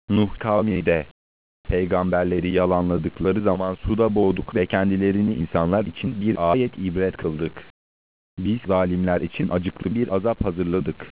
Nuh kavmi de peygamberleri yalanladıkları zaman suda boğduk ve kendilerini insanlar için bir ayet ibret kıldık. Biz zalimler için acıklı bir azap hazırladık.